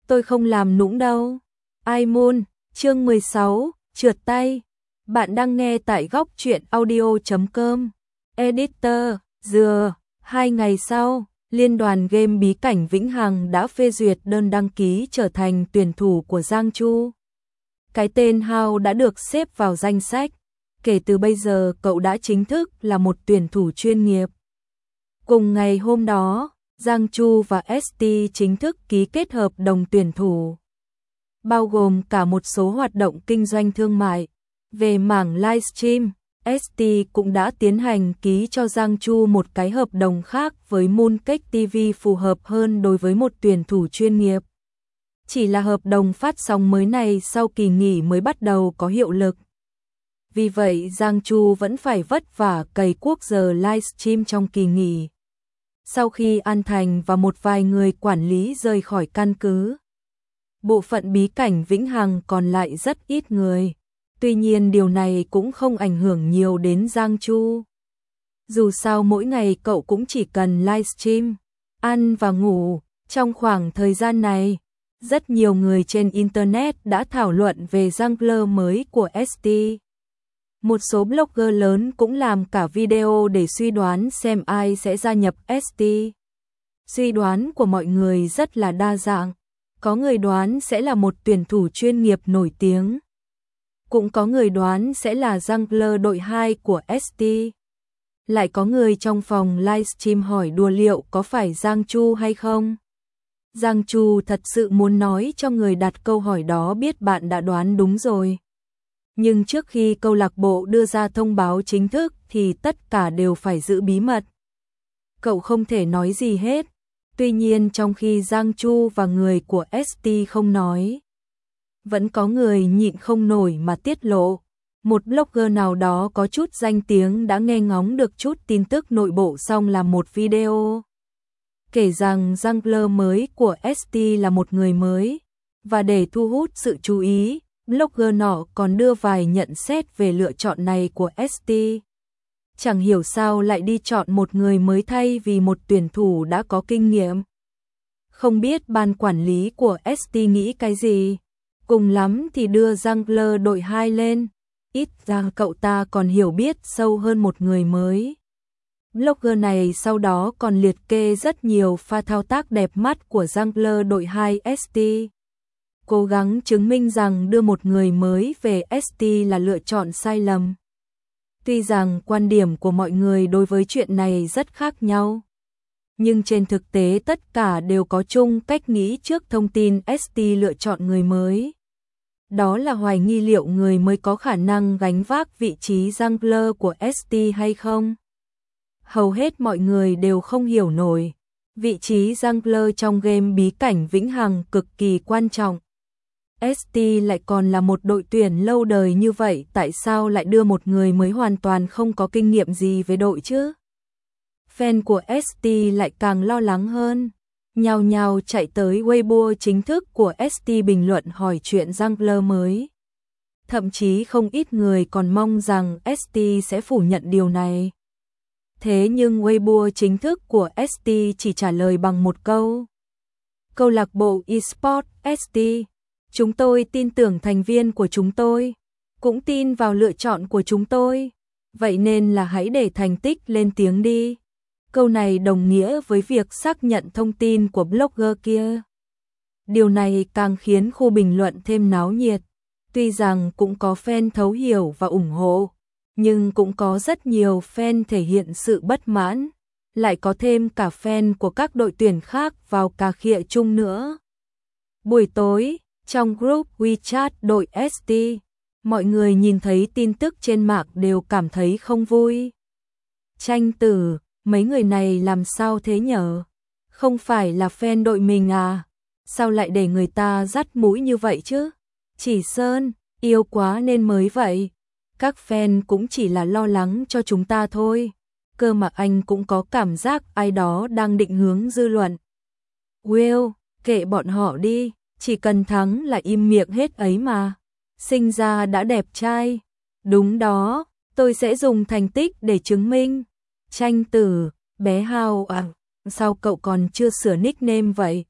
tôi không làm nũng đâu. Ai Moon, chương 16, trượt tay. Bạn đang nghe tại góc truyện audio.com. Editor, dừa. 2 ngày sau, Liên đoàn game bí cảnh Vĩnh Hằng đã phê duyệt đơn đăng ký trở thành tuyển thủ của Giang Chu. Cái tên Hao đã được xếp vào danh sách. Kể từ bây giờ cậu đã chính thức là một tuyển thủ chuyên nghiệp. Cùng ngày hôm đó, Giang Chu và ST chính thức ký kết hợp đồng tuyển thủ, bao gồm cả một số hoạt động kinh doanh thương mại. Về mảng livestream, ST cũng đã tiến hành ký cho Giang Chu một cái hợp đồng khác với Mooncake TV phù hợp hơn đối với một tuyển thủ chuyên nghiệp. Chỉ là hợp đồng phát sóng mới này sau kỳ nghỉ mới bắt đầu có hiệu lực. Vì vậy Giang Chu vẫn phải vất vả cày cuốc giờ livestream trong kỳ nghỉ. Sau khi An Thành và một vài người quản lý rời khỏi căn cứ, bộ phận bí cảnh Vĩnh Hằng còn lại rất ít người. Tuy nhiên điều này cũng không ảnh hưởng nhiều đến Giang Chu. Dù sao mỗi ngày cậu cũng chỉ cần livestream, ăn và ngủ. Trong khoảng thời gian này, rất nhiều người trên Internet đã thảo luận về jungler mới của ST. Một số blogger lớn cũng làm cả video để suy đoán xem ai sẽ gia nhập ST. Suy đoán của mọi người rất là đa dạng. Có người đoán sẽ là một tuyển thủ chuyên nghiệp nổi tiếng. Cũng có người đoán sẽ là jungler đội 2 của ST. Lại có người trong phòng livestream hỏi đùa liệu có phải Giang Chu hay không. Giang Chu thật sự muốn nói cho người đặt câu hỏi đó biết bạn đã đoán đúng rồi. Nhưng trước khi câu lạc bộ đưa ra thông báo chính thức thì tất cả đều phải giữ bí mật. Cậu không thể nói gì hết. Tuy nhiên trong khi Giang Chu và người của ST không nói, vẫn có người nhịn không nổi mà tiết lộ. Một blogger nào đó có chút danh tiếng đã nghe ngóng được chút tin tức nội bộ xong làm một video. Kể rằng jungler mới của ST là một người mới. Và để thu hút sự chú ý, blogger nọ còn đưa vài nhận xét về lựa chọn này của ST. Chẳng hiểu sao lại đi chọn một người mới thay vì một tuyển thủ đã có kinh nghiệm. Không biết ban quản lý của ST nghĩ cái gì. Cùng lắm thì đưa jungler đội 2 lên. Ít ra cậu ta còn hiểu biết sâu hơn một người mới. Blogger này sau đó còn liệt kê rất nhiều pha thao tác đẹp mắt của jungler đội 2 ST. Cố gắng chứng minh rằng đưa một người mới về ST là lựa chọn sai lầm. Tuy rằng quan điểm của mọi người đối với chuyện này rất khác nhau, nhưng trên thực tế tất cả đều có chung cách nghĩ trước thông tin ST lựa chọn người mới. Đó là hoài nghi liệu người mới có khả năng gánh vác vị trí jungler của ST hay không. Hầu hết mọi người đều không hiểu nổi. Vị trí jungler trong game bí cảnh Vĩnh Hằng cực kỳ quan trọng. ST lại còn là một đội tuyển lâu đời như vậy, tại sao lại đưa một người mới hoàn toàn không có kinh nghiệm gì về đội chứ? Fan của ST lại càng lo lắng hơn. Nhao nhao chạy tới Weibo chính thức của ST bình luận hỏi chuyện jungler mới. Thậm chí không ít người còn mong rằng ST sẽ phủ nhận điều này. Thế nhưng Weibo chính thức của ST chỉ trả lời bằng một câu. Câu lạc bộ eSports ST. Chúng tôi tin tưởng thành viên của chúng tôi, cũng tin vào lựa chọn của chúng tôi. Vậy nên là hãy để thành tích lên tiếng đi. Câu này đồng nghĩa với việc xác nhận thông tin của blogger kia. Điều này càng khiến khu bình luận thêm náo nhiệt. Tuy rằng cũng có fan thấu hiểu và ủng hộ, nhưng cũng có rất nhiều fan thể hiện sự bất mãn. Lại có thêm cả fan của các đội tuyển khác vào cà khịa chung nữa. Buổi tối, trong group WeChat đội ST, mọi người nhìn thấy tin tức trên mạng đều cảm thấy không vui. Tranh Tử, mấy người này làm sao thế nhở? Không phải là fan đội mình à? Sao lại để người ta dắt mũi như vậy chứ? Chỉ Sơn, yêu quá nên mới vậy. Các fan cũng chỉ là lo lắng cho chúng ta thôi. Cơ mà anh cũng có cảm giác ai đó đang định hướng dư luận. Will, kệ bọn họ đi. Chỉ cần thắng là im miệng hết ấy mà. Sinh ra đã đẹp trai. Đúng đó, tôi sẽ dùng thành tích để chứng minh. Tranh Tử, bé Hao à, sao cậu còn chưa sửa nickname vậy?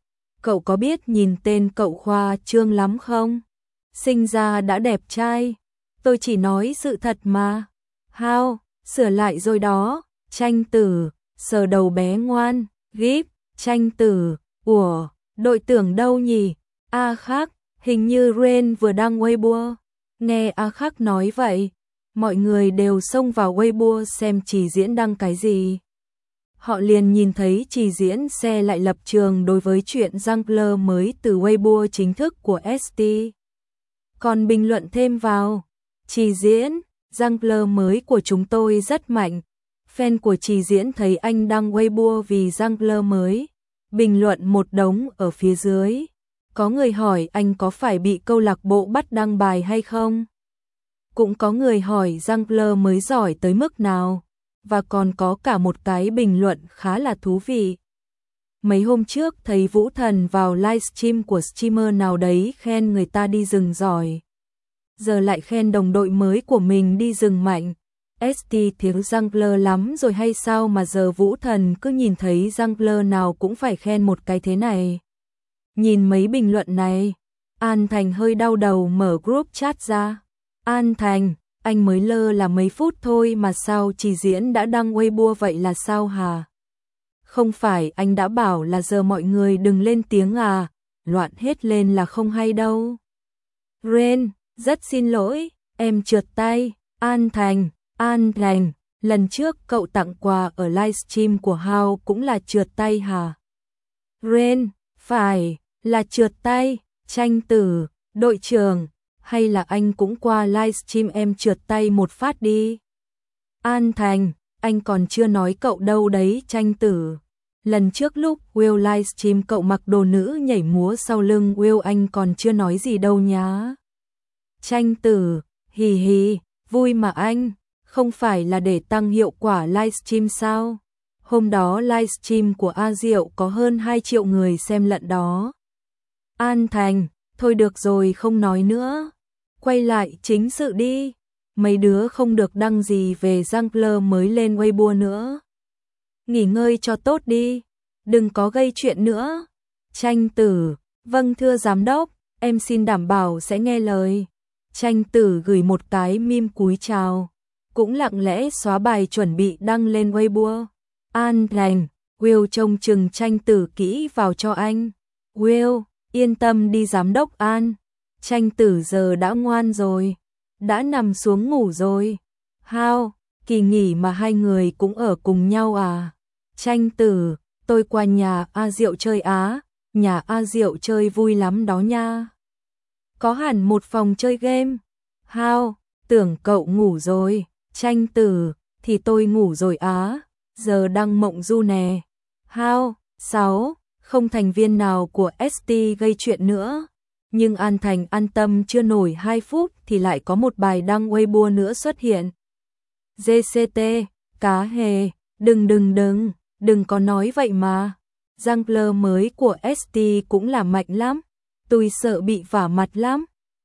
cậu có biết nhìn tên cậu khoa trương lắm không? Sinh ra đã đẹp trai. Tôi chỉ nói sự thật mà. Hao, sửa lại rồi đó. Tranh tử, sờ đầu bé ngoan. Gíp, tranh tử, ủa, đội trưởng đâu nhỉ? A Khắc, hình như Ren vừa đăng Weibo. Nghe A Khắc nói vậy, mọi người đều xông vào Weibo xem Trì Diễn đăng cái gì. Họ liền nhìn thấy Trì Diễn xe lại lập trường đối với chuyện Jungler mới từ Weibo chính thức của ST. Còn bình luận thêm vào, Trì Diễn, Jungler mới của chúng tôi rất mạnh. Fan của Trì Diễn thấy anh đăng Weibo vì Jungler mới, bình luận một đống ở phía dưới. Có người hỏi anh có phải bị câu lạc bộ bắt đăng bài hay không? Cũng có người hỏi Jungler mới giỏi tới mức nào? Và còn có cả một cái bình luận khá là thú vị. Mấy hôm trước thấy Vũ Thần vào livestream của streamer nào đấy khen người ta đi rừng giỏi. Giờ lại khen đồng đội mới của mình đi rừng mạnh. ST thiếu Jungler lắm rồi hay sao mà giờ Vũ Thần cứ nhìn thấy Jungler nào cũng phải khen một cái thế này. Nhìn mấy bình luận này, An Thành hơi đau đầu mở group chat ra. An Thành, anh mới lơ là mấy phút thôi mà sao Trì Diễn đã đăng Weibo vậy là sao hả? Không phải anh đã bảo là giờ mọi người đừng lên tiếng à, loạn hết lên là không hay đâu. Ren, rất xin lỗi, em trượt tay. An Thành, lần trước cậu tặng quà ở livestream của Hao cũng là trượt tay hả? Ren, phải, là trượt tay. Tranh tử, đội trưởng, hay là anh cũng qua livestream em trượt tay một phát đi. An Thành, anh còn chưa nói cậu đâu đấy tranh tử. Lần trước lúc Will livestream cậu mặc đồ nữ nhảy múa sau lưng Will anh còn chưa nói gì đâu nhá. Tranh tử, hì hì, vui mà anh, không phải là để tăng hiệu quả livestream sao? Hôm đó livestream của A Diệu có hơn 2 triệu người xem lận đó. An Thành, thôi được rồi không nói nữa. Quay lại chính sự đi. Mấy đứa không được đăng gì về Jungler mới lên Weibo nữa. Nghỉ ngơi cho tốt đi. Đừng có gây chuyện nữa. Tranh tử, vâng thưa giám đốc, em xin đảm bảo sẽ nghe lời. Tranh tử gửi một cái meme cúi chào. Cũng lặng lẽ xóa bài chuẩn bị đăng lên Weibo. An Thành, Will trông chừng tranh tử kỹ vào cho anh. Will, yên tâm đi giám đốc An. Tranh tử giờ đã ngoan rồi, đã nằm xuống ngủ rồi. Hao, kỳ nghỉ mà hai người cũng ở cùng nhau à? Tranh tử, tôi qua nhà A Diệu chơi á, nhà A Diệu chơi vui lắm đó nha. Có hẳn một phòng chơi game. Hao, tưởng cậu ngủ rồi. Tranh tử, thì tôi ngủ rồi á, giờ đang mộng du nè. Hao, 6, không thành viên nào của ST gây chuyện nữa. Nhưng An Thành an tâm chưa nổi 2 phút thì lại có một bài đăng Weibo nữa xuất hiện. GCT, cá hề, đừng có nói vậy mà. Jungler mới của ST cũng là mạnh lắm. Tôi sợ bị vả mặt lắm.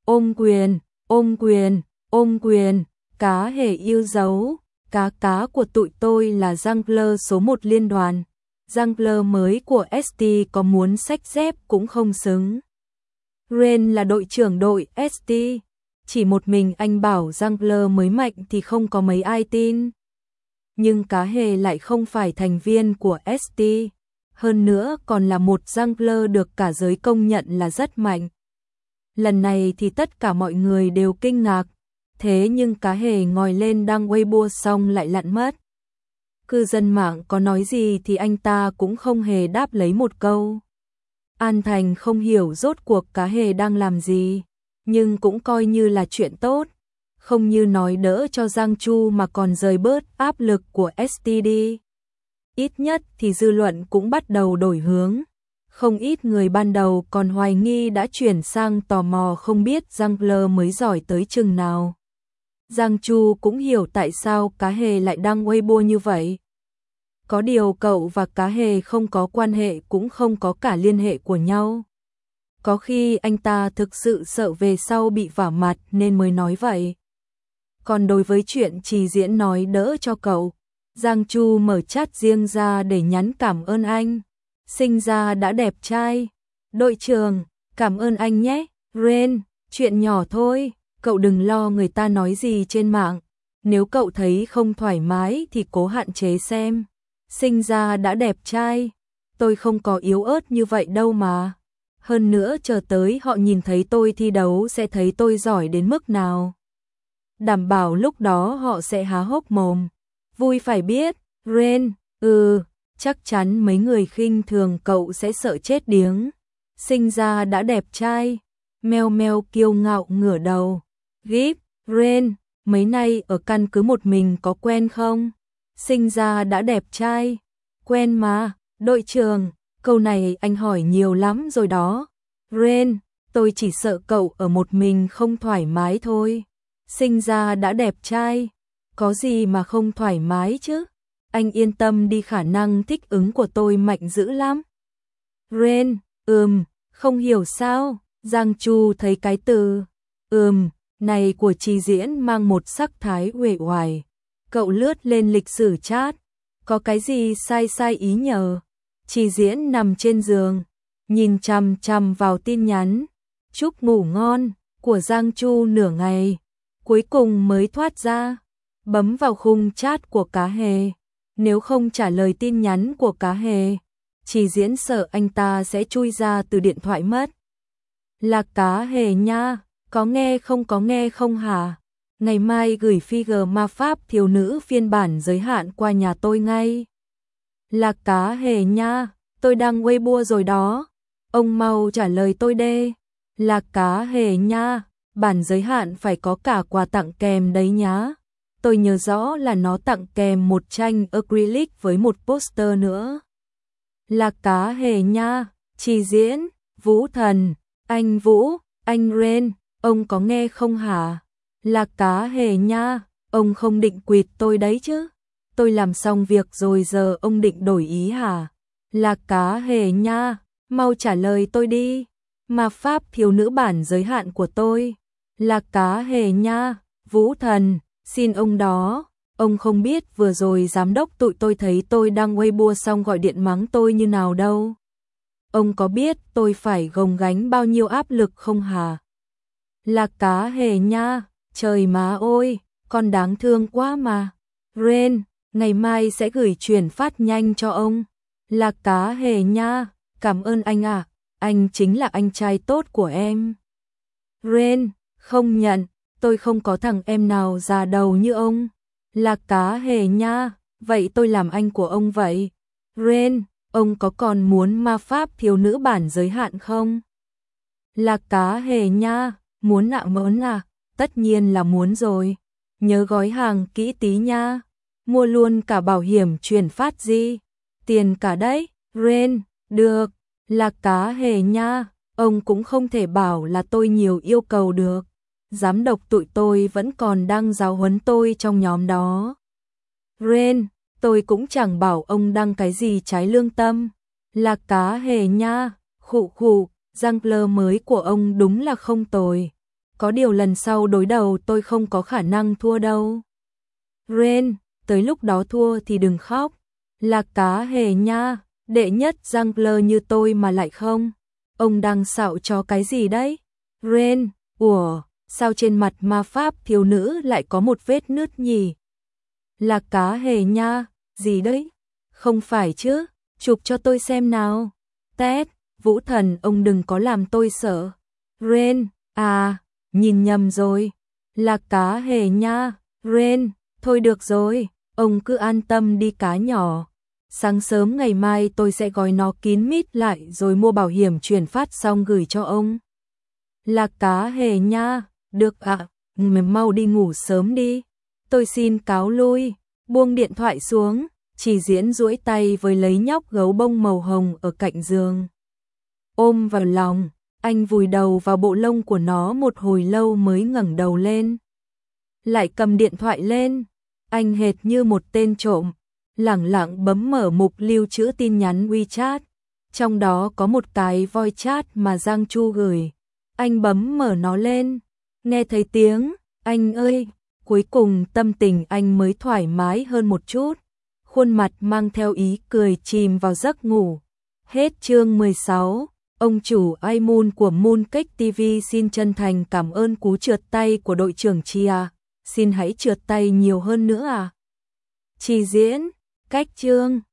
Ôm quyền, cá hề yêu dấu. Cá của tụi tôi là Jungler số 1 liên đoàn. Jungler mới của ST có muốn xách dép cũng không xứng. Ren là đội trưởng đội ST. Chỉ một mình anh bảo Jungler mới mạnh thì không có mấy ai tin. Nhưng cá hề lại không phải thành viên của ST. Hơn nữa còn là một Jungler được cả giới công nhận là rất mạnh. Lần này thì tất cả mọi người đều kinh ngạc. Thế nhưng cá hề ngồi lên đăng Weibo xong lại lặn mất. Cư dân mạng có nói gì thì anh ta cũng không hề đáp lấy một câu. An Thành không hiểu rốt cuộc cá hề đang làm gì, nhưng cũng coi như là chuyện tốt. Không như nói đỡ cho Giang Chu mà còn rời bớt áp lực của STD. Ít nhất thì dư luận cũng bắt đầu đổi hướng. Không ít người ban đầu còn hoài nghi đã chuyển sang tò mò không biết Jungler mới giỏi tới chừng nào. Giang Chu cũng hiểu tại sao cá hề lại đăng Weibo như vậy. Có điều cậu và cá hề không có quan hệ cũng không có cả liên hệ của nhau. Có khi anh ta thực sự sợ về sau bị vả mặt nên mới nói vậy. Còn đối với chuyện Trì Diễn nói đỡ cho cậu, Giang Chu mở chat riêng ra để nhắn cảm ơn anh. Sinh ra đã đẹp trai. Đội trưởng, cảm ơn anh nhé. Ren, chuyện nhỏ thôi, cậu đừng lo người ta nói gì trên mạng. Nếu cậu thấy không thoải mái thì cố hạn chế xem. Sinh ra đã đẹp trai, tôi không có yếu ớt như vậy đâu mà. Hơn nữa chờ tới họ nhìn thấy tôi thi đấu sẽ thấy tôi giỏi đến mức nào. Đảm bảo lúc đó họ sẽ há hốc mồm. Vui phải biết, Ren, chắc chắn mấy người khinh thường cậu sẽ sợ chết điếng. Sinh ra đã đẹp trai, meo meo kiêu ngạo ngửa đầu. Gíp, Ren, mấy nay ở căn cứ một mình có quen không? Sinh ra đã đẹp trai, quen mà, đội trưởng, câu này anh hỏi nhiều lắm rồi đó. Ren, tôi chỉ sợ cậu ở một mình không thoải mái thôi. Sinh ra đã đẹp trai, có gì mà không thoải mái chứ? Anh yên tâm đi, khả năng thích ứng của tôi mạnh dữ lắm. Ren, không hiểu sao, Giang Chu thấy cái từ này của Trì Diễn mang một sắc thái uể oải. Cậu lướt lên lịch sử chat, có cái gì sai sai ý nhờ? Trì Diễn nằm trên giường, nhìn chằm chằm vào tin nhắn, chúc ngủ ngon, của Giang Chu nửa ngày, cuối cùng mới thoát ra, bấm vào khung chat của Cá Hề. Nếu không trả lời tin nhắn của Cá Hề, Trì Diễn sợ anh ta sẽ chui ra từ điện thoại mất. Là Cá Hề nha, có nghe không hả? Ngày mai gửi figure ma pháp thiếu nữ phiên bản giới hạn qua nhà tôi ngay. Là Cá Hề nha, tôi đăng Weibo rồi đó. Ông mau trả lời tôi đê. Là Cá Hề nha, bản giới hạn phải có cả quà tặng kèm đấy nhá. Tôi nhớ rõ là nó tặng kèm một tranh acrylic với một poster nữa. Là Cá Hề nha, Trì Diễn, Vũ Thần, anh Vũ, anh Ren, ông có nghe không hả? Là Cá Hề nha, ông không định quỵt tôi đấy chứ? Tôi làm xong việc rồi giờ ông định đổi ý hả? Là Cá Hề nha, mau trả lời tôi đi. Ma pháp thiếu nữ bản giới hạn của tôi. Là Cá Hề nha, Vũ Thần, xin ông đó. Ông không biết vừa rồi giám đốc tụi tôi thấy tôi đăng Weibo xong gọi điện mắng tôi như nào đâu. Ông có biết tôi phải gồng gánh bao nhiêu áp lực không hả? Là Cá Hề nha, trời má ơi, con đáng thương quá mà. Ren, ngày mai sẽ gửi chuyển phát nhanh cho ông. Là Cá Hề nha, cảm ơn anh ạ, anh chính là anh trai tốt của em. Ren, không nhận, tôi không có thằng em nào già đầu như ông. Là Cá Hề nha, vậy tôi làm anh của ông vậy. Ren, ông có còn muốn ma pháp thiếu nữ bản giới hạn không? Là Cá Hề nha, muốn mớn tất nhiên là muốn rồi. Nhớ gói hàng kỹ tí nha. Mua luôn cả bảo hiểm chuyển phát gì. Tiền cả đấy. Ren, được. Là Cá Hề nha, ông cũng không thể bảo là tôi nhiều yêu cầu được. Giám đốc tụi tôi vẫn còn đang giáo huấn tôi trong nhóm đó. Ren, tôi cũng chẳng bảo ông đăng cái gì trái lương tâm. Là Cá Hề nha, khụ, Giang-lơ mới của ông đúng là không tồi. Có điều lần sau đối đầu tôi không có khả năng thua đâu. Ren, tới lúc đó thua thì đừng khóc. Là Cá Hề nha, đệ nhất Giang-lơ như tôi mà lại không. Ông đang xạo cho cái gì đấy? Ren, sao trên mặt ma pháp thiếu nữ lại có một vết nứt nhỉ? Là Cá Hề nha, gì đấy? Không phải chứ, chụp cho tôi xem nào. Tét, Vũ Thần, ông đừng có làm tôi sợ. Ren, nhìn nhầm rồi. Là Cá Hề nha, Ren, thôi được rồi, ông cứ an tâm đi cá nhỏ. Sáng sớm ngày mai tôi sẽ gói nó kín mít lại rồi mua bảo hiểm chuyển phát xong gửi cho ông. Là Cá Hề nha, được ạ, mau đi ngủ sớm đi. Tôi xin cáo lui, buông điện thoại xuống, Trì Diễn duỗi tay với lấy nhóc gấu bông màu hồng ở cạnh giường. Ôm vào lòng, anh vùi đầu vào bộ lông của nó một hồi lâu mới ngẩng đầu lên. Lại cầm điện thoại lên, anh hệt như một tên trộm, lẳng lặng bấm mở mục lưu trữ tin nhắn WeChat. Trong đó có một cái voice chat mà Giang Chu gửi. Anh bấm mở nó lên, nghe thấy tiếng, anh ơi, cuối cùng tâm tình anh mới thoải mái hơn một chút. Khuôn mặt mang theo ý cười chìm vào giấc ngủ. Hết chương 16. Ông chủ iMoon của Mooncake TV xin chân thành cảm ơn cú trượt tay của đội trưởng Chia. Xin hãy trượt tay nhiều hơn nữa à. Chi diễn, cách chương.